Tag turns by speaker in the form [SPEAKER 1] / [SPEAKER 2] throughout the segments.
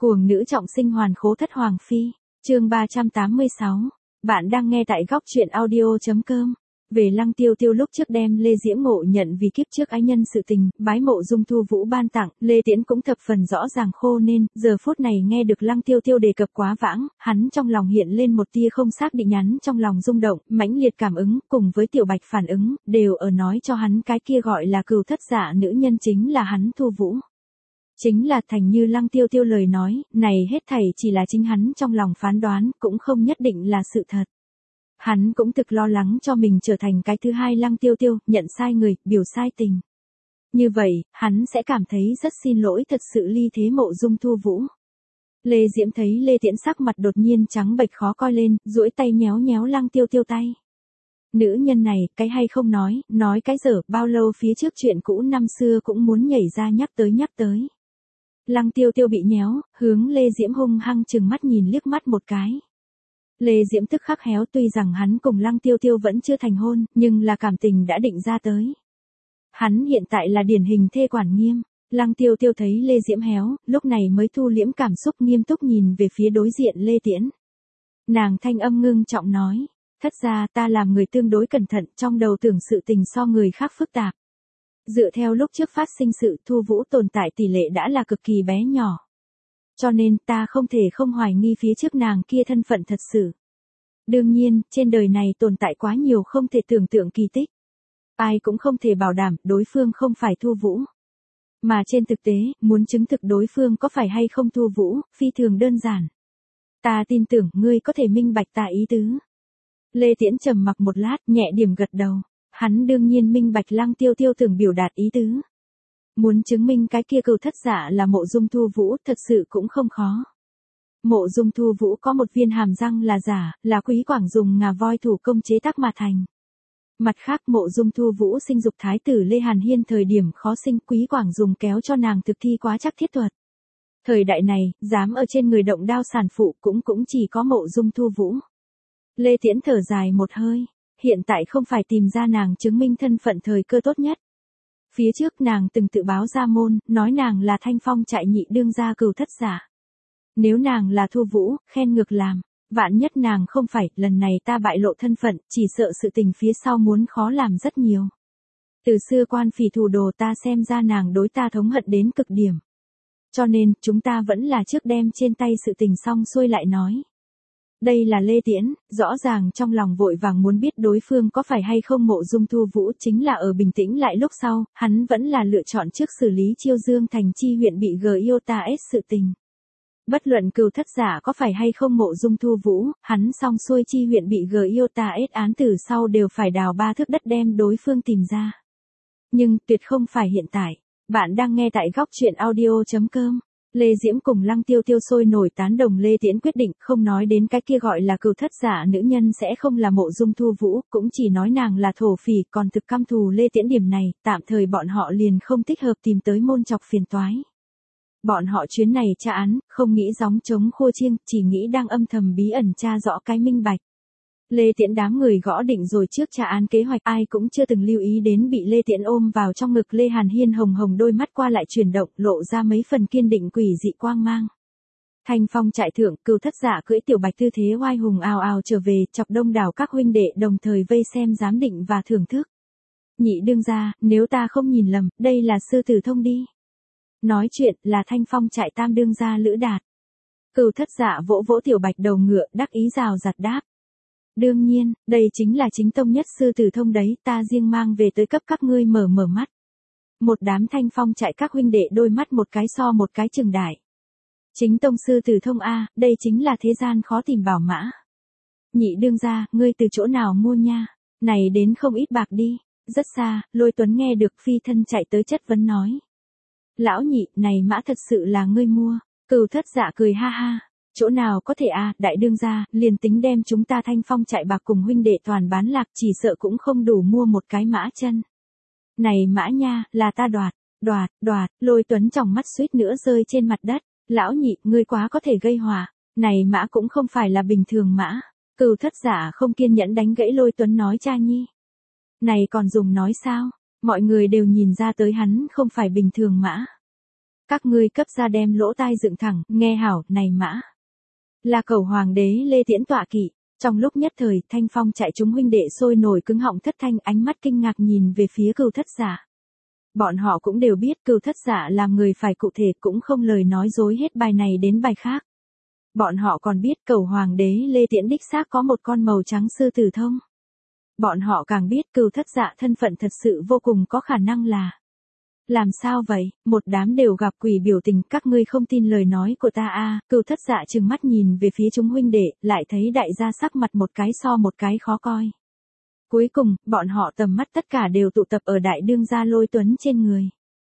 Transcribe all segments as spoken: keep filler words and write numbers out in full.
[SPEAKER 1] Cuồng nữ trọng sinh hoàn khố thất hoàng phi, chương ba trăm tám mươi sáu. Bạn đang nghe tại góc truyện audio chấm com. Về Lăng Tiêu Tiêu lúc trước đem Lê Diễm ngộ nhận vì kiếp trước ái nhân sự tình, bái mộ dung thu vũ ban tặng, Lê Tiễn cũng thập phần rõ ràng khô nên, giờ phút này nghe được Lăng Tiêu Tiêu đề cập quá vãng, hắn trong lòng hiện lên một tia không xác định nhắn trong lòng rung động, mãnh liệt cảm ứng, cùng với Tiểu Bạch phản ứng, đều ở nói cho hắn cái kia gọi là cừu thất dạ nữ nhân chính là hắn Thu Vũ. Chính là thành như Lăng Tiêu Tiêu lời nói, này hết thảy chỉ là chính hắn trong lòng phán đoán, cũng không nhất định là sự thật. Hắn cũng thực lo lắng cho mình trở thành cái thứ hai Lăng Tiêu Tiêu, nhận sai người, biểu sai tình. Như vậy, hắn sẽ cảm thấy rất xin lỗi thật sự ly thế mộ dung Thu Vũ. Lê Diễm thấy Lê Tiễn sắc mặt đột nhiên trắng bệch khó coi lên, duỗi tay nhéo nhéo Lăng Tiêu Tiêu tay. Nữ nhân này, cái hay không nói, nói cái dở, bao lâu phía trước chuyện cũ năm xưa cũng muốn nhảy ra nhắc tới nhắc tới. Lăng Tiêu Tiêu bị nhéo, hướng Lê Diễm hung hăng chừng mắt nhìn liếc mắt một cái. Lê Diễm tức khắc héo, tuy rằng hắn cùng Lăng Tiêu Tiêu vẫn chưa thành hôn, nhưng là cảm tình đã định ra tới. Hắn hiện tại là điển hình thê quản nghiêm. Lăng Tiêu Tiêu thấy Lê Diễm héo, lúc này mới thu liễm cảm xúc nghiêm túc nhìn về phía đối diện Lê Tiễn. Nàng thanh âm ngưng trọng nói, thất ra ta làm người tương đối cẩn thận, trong đầu tưởng sự tình so người khác phức tạp. Dựa theo lúc trước phát sinh sự, Thu Vũ tồn tại tỷ lệ đã là cực kỳ bé nhỏ. Cho nên ta không thể không hoài nghi phía trước nàng kia thân phận thật sự. Đương nhiên, trên đời này tồn tại quá nhiều không thể tưởng tượng kỳ tích. Ai cũng không thể bảo đảm đối phương không phải Thu Vũ. Mà trên thực tế, muốn chứng thực đối phương có phải hay không Thu Vũ, phi thường đơn giản. Ta tin tưởng ngươi có thể minh bạch ta ý tứ. Lê Tiễn trầm mặc một lát, nhẹ điểm gật đầu. Hắn đương nhiên minh bạch Lăng Tiêu Tiêu tưởng biểu đạt ý tứ. Muốn chứng minh cái kia cừu thất dạ là mộ dung Thu Vũ thật sự cũng không khó. Mộ dung Thu Vũ có một viên hàm răng là giả, là Quý Quảng dùng ngà voi thủ công chế tác mà thành. Mặt khác mộ dung Thu Vũ sinh dục thái tử Lê Hàn Hiên thời điểm khó sinh, Quý Quảng dùng kéo cho nàng thực thi quá chắc thiết thuật. Thời đại này, dám ở trên người động đao sản phụ cũng cũng chỉ có mộ dung Thu Vũ. Lê Tiễn thở dài một hơi. Hiện tại không phải tìm ra nàng chứng minh thân phận thời cơ tốt nhất. Phía trước nàng từng tự báo ra môn, nói nàng là Thanh Phong trại nhị đương gia cừu thất giả. Nếu nàng là Thu Vũ, khen ngược làm. Vạn nhất nàng không phải, lần này ta bại lộ thân phận, chỉ sợ sự tình phía sau muốn khó làm rất nhiều. Từ xưa quan phỉ thủ đồ ta xem ra nàng đối ta thống hận đến cực điểm. Cho nên, chúng ta vẫn là trước đem trên tay sự tình xong xuôi lại nói. Đây là Lê Tiễn, rõ ràng trong lòng vội vàng muốn biết đối phương có phải hay không mộ dung Thu Vũ, chính là ở bình tĩnh lại lúc sau, hắn vẫn là lựa chọn trước xử lý Chiêu Dương thành chi huyện bị G I O T A S sự tình. Bất luận cừu thất giả có phải hay không mộ dung Thu Vũ, hắn xong xuôi chi huyện bị G I O T A S án tử sau đều phải đào ba thước đất đem đối phương tìm ra. Nhưng tuyệt không phải hiện tại. Bạn đang nghe tại góc truyện audio chấm com. Lê Diễm cùng Lăng Tiêu Tiêu sôi nổi tán đồng Lê Tiễn quyết định, không nói đến cái kia gọi là cừu thất giả nữ nhân sẽ không là mộ dung Thu Vũ, cũng chỉ nói nàng là thổ phỉ, còn thực căm thù Lê Tiễn điểm này, tạm thời bọn họ liền không thích hợp tìm tới môn chọc phiền toái. Bọn họ chuyến này tra án, không nghĩ gióng trống khô chiêng, chỉ nghĩ đang âm thầm bí ẩn tra rõ cái minh bạch. Lê Tiễn đám người gõ định rồi trước tra án kế hoạch, ai cũng chưa từng lưu ý đến bị Lê Tiễn ôm vào trong ngực Lê Hàn Hiên hồng hồng đôi mắt qua lại chuyển động, lộ ra mấy phần kiên định quỷ dị quang mang. Thanh Phong trại thượng, cừu thất giả cưỡi Tiểu Bạch tư thế oai hùng ào ào trở về, chọc đông đảo các huynh đệ đồng thời vây xem giám định và thưởng thức. Nhị đương gia, nếu ta không nhìn lầm, đây là sư tử thông đi. Nói chuyện là Thanh Phong trại tam đương gia Lữ Đạt. Cừu thất giả vỗ vỗ Tiểu Bạch đầu ngựa, đắc ý rào rạt đáp. Đương nhiên, đây chính là chính tông nhất sư tử thông đấy, ta riêng mang về tới cấp các ngươi mở mở mắt. Một đám Thanh Phong trại các huynh đệ đôi mắt một cái so một cái chừng đại. Chính tông sư tử thông A, đây chính là thế gian khó tìm bảo mã. Nhị đương gia, ngươi từ chỗ nào mua nha? Này đến không ít bạc đi. Rất xa, Lôi Tuấn nghe được phi thân chạy tới chất vấn nói. Lão nhị, này mã thật sự là ngươi mua. Cừu thất dạ cười ha ha. Chỗ nào có thể à, đại đương gia, liền tính đem chúng ta Thanh Phong trại bạc cùng huynh đệ toàn bán lạc, chỉ sợ cũng không đủ mua một cái mã chân. Này mã nha, là ta đoạt, đoạt, đoạt, Lôi Tuấn tròng mắt suýt nữa rơi trên mặt đất. Lão nhị, ngươi quá có thể gây họa. Này mã cũng không phải là bình thường mã. Cừu thất giả không kiên nhẫn đánh gãy Lôi Tuấn nói cha nhi. Này còn dùng nói sao? Mọi người đều nhìn ra tới hắn không phải bình thường mã. Các ngươi cấp ra đem lỗ tai dựng thẳng, nghe hảo, này mã. Là Cẩu Hoàng đế Lê Tiễn tọa kỵ. Trong lúc nhất thời, Thanh Phong chạy chúng huynh đệ sôi nổi cứng họng thất thanh, ánh mắt kinh ngạc nhìn về phía Cửu Thất Dạ. Bọn họ cũng đều biết Cửu Thất Dạ làm người phải cụ thể, cũng không lời nói dối hết bài này đến bài khác. Bọn họ còn biết Cẩu Hoàng đế Lê Tiễn đích xác có một con màu trắng sư tử thông. Bọn họ càng biết Cửu Thất Dạ thân phận thật sự vô cùng có khả năng là. Làm sao vậy, một đám đều gặp quỷ biểu tình, các ngươi không tin lời nói của ta à, Cửu Thất Dạ trừng mắt nhìn về phía chúng huynh đệ, lại thấy đại gia sắc mặt một cái so một cái khó coi. Cuối cùng, bọn họ tầm mắt tất cả đều tụ tập ở đại đương gia Lôi Tuấn trên người.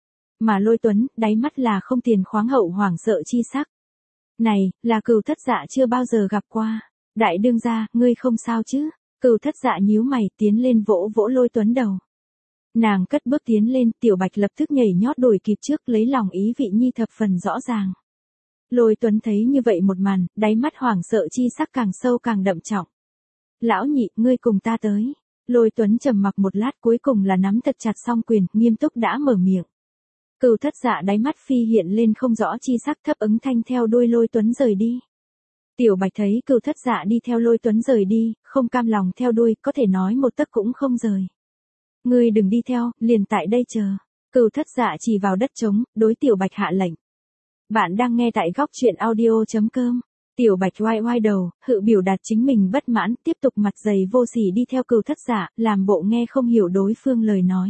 [SPEAKER 1] Mà Lôi Tuấn, đáy mắt là không tiền khoáng hậu hoảng sợ chi sắc. Này, là Cửu Thất Dạ chưa bao giờ gặp qua. Đại đương gia, ngươi không sao chứ? Cửu Thất Dạ nhíu mày, tiến lên vỗ vỗ Lôi Tuấn đầu. Nàng cất bước tiến lên, Tiểu Bạch lập tức nhảy nhót đuổi kịp trước, lấy lòng ý vị nhi thập phần rõ ràng. Lôi Tuấn thấy như vậy một màn, đáy mắt hoảng sợ chi sắc càng sâu càng đậm trọng. Lão nhị, ngươi cùng ta tới. Lôi Tuấn trầm mặc một lát, cuối cùng là nắm thật chặt song quyền, nghiêm túc đã mở miệng. Cửu Thất Dạ đáy mắt phi hiện lên không rõ chi sắc, thấp ứng thanh theo đuôi Lôi Tuấn rời đi. Tiểu Bạch thấy Cửu Thất Dạ đi theo Lôi Tuấn rời đi, không cam lòng theo đuôi, có thể nói một tấc cũng không rời. Ngươi đừng đi theo, liền tại đây chờ. Cửu Thất Dạ chỉ vào đất trống, đối Tiểu Bạch hạ lệnh. Bạn đang nghe tại góc truyện audio chấm com. Tiểu Bạch oai oai đầu, hự biểu đạt chính mình bất mãn, tiếp tục mặt dày vô sỉ đi theo Cửu Thất Dạ, làm bộ nghe không hiểu đối phương lời nói.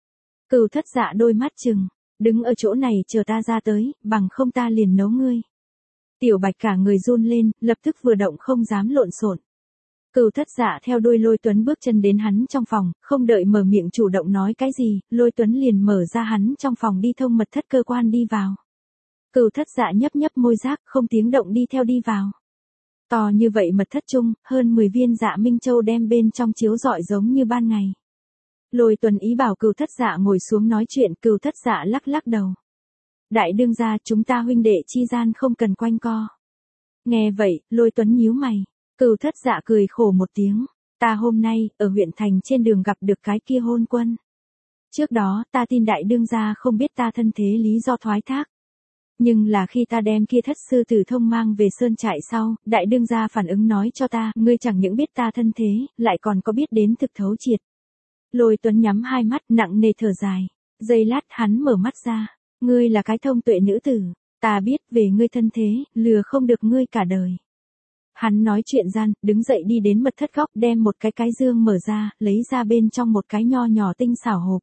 [SPEAKER 1] Cửu Thất Dạ đôi mắt trừng, đứng ở chỗ này chờ ta ra tới, bằng không ta liền nấu ngươi. Tiểu Bạch cả người run lên, lập tức vừa động không dám lộn xộn. Cửu Thất Dạ theo đuôi Lôi Tuấn bước chân đến hắn trong phòng, không đợi mở miệng chủ động nói cái gì, Lôi Tuấn liền mở ra hắn trong phòng đi thông mật thất cơ quan đi vào. Cửu Thất Dạ nhấp nhấp môi giác, không tiếng động đi theo đi vào. To như vậy mật thất chung, hơn mười viên Dạ Minh Châu đem bên trong chiếu rọi giống như ban ngày. Lôi Tuấn ý bảo Cửu Thất Dạ ngồi xuống nói chuyện, Cửu Thất Dạ lắc lắc đầu. Đại đương gia, chúng ta huynh đệ chi gian không cần quanh co. Nghe vậy, Lôi Tuấn nhíu mày. Cửu Thất Dạ cười khổ một tiếng. Ta hôm nay, ở huyện thành trên đường gặp được cái kia hôn quân. Trước đó, ta tin đại đương gia không biết ta thân thế lý do thoái thác. Nhưng là khi ta đem kia thất sư tử thông mang về sơn trại sau, đại đương gia phản ứng nói cho ta, ngươi chẳng những biết ta thân thế, lại còn có biết đến thực thấu triệt. Lôi Tuấn nhắm hai mắt, nặng nề thở dài. Giây lát hắn mở mắt ra. Ngươi là cái thông tuệ nữ tử. Ta biết về ngươi thân thế, lừa không được ngươi cả đời. Hắn nói chuyện gian, đứng dậy đi đến mật thất góc, đem một cái cái dương mở ra, lấy ra bên trong một cái nho nhỏ tinh xảo hộp.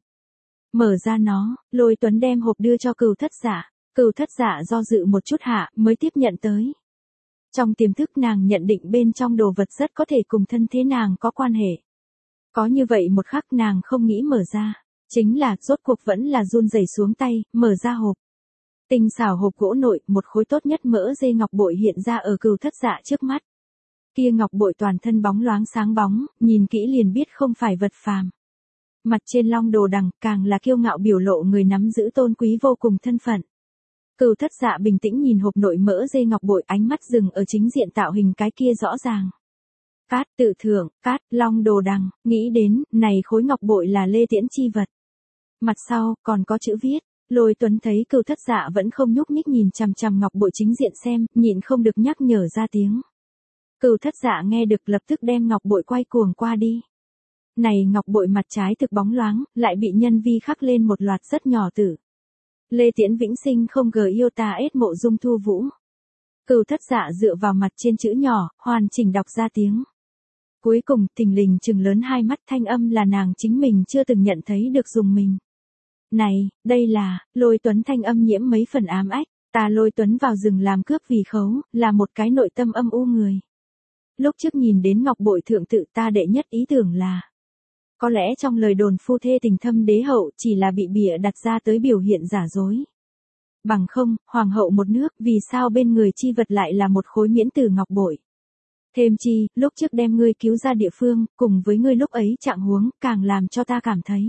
[SPEAKER 1] Mở ra nó, Lôi Tuấn đem hộp đưa cho Cửu Thất Dạ. Cửu Thất Dạ do dự một chút hạ, mới tiếp nhận tới. Trong tiềm thức nàng nhận định bên trong đồ vật rất có thể cùng thân thế nàng có quan hệ. Có như vậy một khắc nàng không nghĩ mở ra. Chính là, rốt cuộc vẫn là run rẩy xuống tay, mở ra hộp. Tinh xảo hộp gỗ nội, một khối tốt nhất mỡ dây ngọc bội hiện ra ở Cửu Thất Dạ trước mắt. Kia ngọc bội toàn thân bóng loáng sáng bóng, nhìn kỹ liền biết không phải vật phàm. Mặt trên long đồ đằng, càng là kiêu ngạo biểu lộ người nắm giữ tôn quý vô cùng thân phận. Cửu Thất Dạ bình tĩnh nhìn hộp nội mỡ dây ngọc bội, ánh mắt dừng ở chính diện tạo hình cái kia rõ ràng. Cát tự thưởng, cát, long đồ đằng, nghĩ đến, này khối ngọc bội là Lê Tiễn chi vật. Mặt sau, còn có chữ viết. Lôi Tuấn thấy Cửu Thất Dạ vẫn không nhúc nhích nhìn chằm chằm ngọc bội chính diện xem, nhịn không được nhắc nhở ra tiếng. Cửu Thất Dạ nghe được lập tức đem ngọc bội quay cuồng qua đi. Này ngọc bội mặt trái thực bóng loáng, lại bị nhân vi khắc lên một loạt rất nhỏ tử. Lê Tiễn vĩnh sinh không gờ yêu ta ết mộ dung thu vũ. Cửu Thất Dạ dựa vào mặt trên chữ nhỏ, hoàn chỉnh đọc ra tiếng. Cuối cùng, thình lình trừng lớn hai mắt, thanh âm là nàng chính mình chưa từng nhận thấy được dùng mình. Này, đây là, Lôi Tuấn thanh âm nhiễm mấy phần ám ách, ta Lôi Tuấn vào rừng làm cướp vì khấu, là một cái nội tâm âm u người. Lúc trước nhìn đến ngọc bội thượng tự ta đệ nhất ý tưởng là, có lẽ trong lời đồn phu thê tình thâm đế hậu chỉ là bị bịa đặt ra tới biểu hiện giả dối. Bằng không, hoàng hậu một nước, vì sao bên người chi vật lại là một khối miễn tử ngọc bội. Thêm chi, lúc trước đem ngươi cứu ra địa phương, cùng với ngươi lúc ấy trạng huống, càng làm cho ta cảm thấy.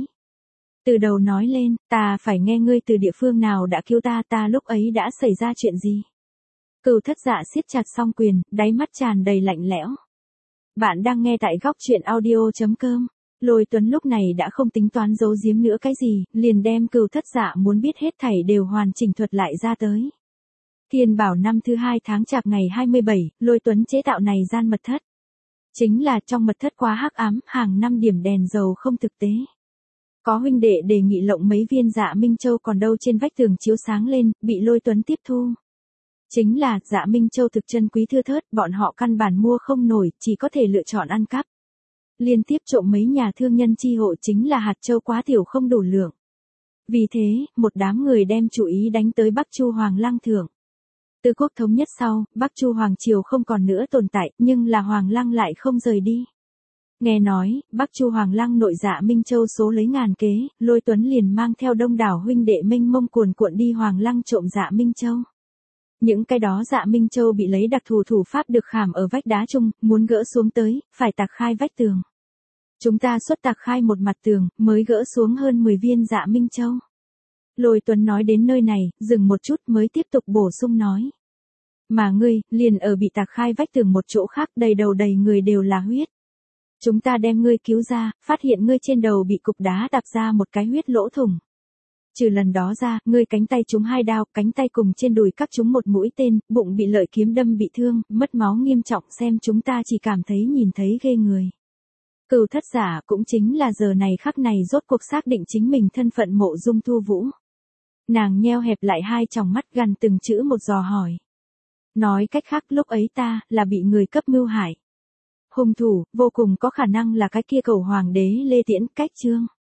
[SPEAKER 1] Từ đầu nói lên, ta phải nghe ngươi từ địa phương nào đã cứu ta, ta lúc ấy đã xảy ra chuyện gì. Cửu Thất Dạ siết chặt song quyền, đáy mắt tràn đầy lạnh lẽo. Bạn đang nghe tại góc truyện audio chấm com. Lôi Tuấn lúc này đã không tính toán giấu giếm nữa cái gì, liền đem Cửu Thất Dạ muốn biết hết thảy đều hoàn chỉnh thuật lại ra tới. Thiên Bảo năm thứ hai tháng Chạp ngày hai mươi bảy, Lôi Tuấn chế tạo này gian mật thất. Chính là trong mật thất quá hắc ám, hàng năm điểm đèn dầu không thực tế. Có huynh đệ đề nghị lộng mấy viên Dạ Minh Châu còn đâu trên vách tường chiếu sáng lên, bị Lôi Tuấn tiếp thu. Chính là Dạ Minh Châu thực chân quý thưa thớt, bọn họ căn bản mua không nổi, chỉ có thể lựa chọn ăn cắp. Liên tiếp trộm mấy nhà thương nhân chi hộ chính là hạt châu quá tiểu không đủ lượng. Vì thế, một đám người đem chủ ý đánh tới Bắc Chu Hoàng Lăng thượng. Từ quốc thống nhất sau, Bắc Chu Hoàng Triều không còn nữa tồn tại, nhưng là Hoàng Lăng lại không rời đi. Nghe nói, Bắc Chu Hoàng Lăng nội Dạ Minh Châu số lấy ngàn kế, Lôi Tuấn liền mang theo đông đảo huynh đệ mênh mông cuồn cuộn đi Hoàng Lăng trộm Dạ Minh Châu. Những cái đó Dạ Minh Châu bị lấy đặc thù thủ pháp được khảm ở vách đá chung, muốn gỡ xuống tới, phải tạc khai vách tường. Chúng ta xuất tạc khai một mặt tường, mới gỡ xuống hơn mười viên Dạ Minh Châu. Lôi Tuấn nói đến nơi này, dừng một chút mới tiếp tục bổ sung nói. Mà ngươi, liền ở bị tạc khai vách tường một chỗ khác đầy đầu đầy người đều là huyết. Chúng ta đem ngươi cứu ra, phát hiện ngươi trên đầu bị cục đá đạp ra một cái huyết lỗ thủng. Trừ lần đó ra, ngươi cánh tay trúng hai đao, cánh tay cùng trên đùi cắt trúng một mũi tên, bụng bị lợi kiếm đâm bị thương, mất máu nghiêm trọng, xem chúng ta chỉ cảm thấy nhìn thấy ghê người. Cửu Thất Giả cũng chính là giờ này khắc này rốt cuộc xác định chính mình thân phận Mộ Dung Thu Vũ. Nàng nheo hẹp lại hai tròng mắt gần từng chữ một dò hỏi. Nói cách khác lúc ấy ta là bị người cấp mưu hại. Hung thủ, vô cùng có khả năng là cái kia Cẩu Hoàng đế Lê Tiễn Cách Chương.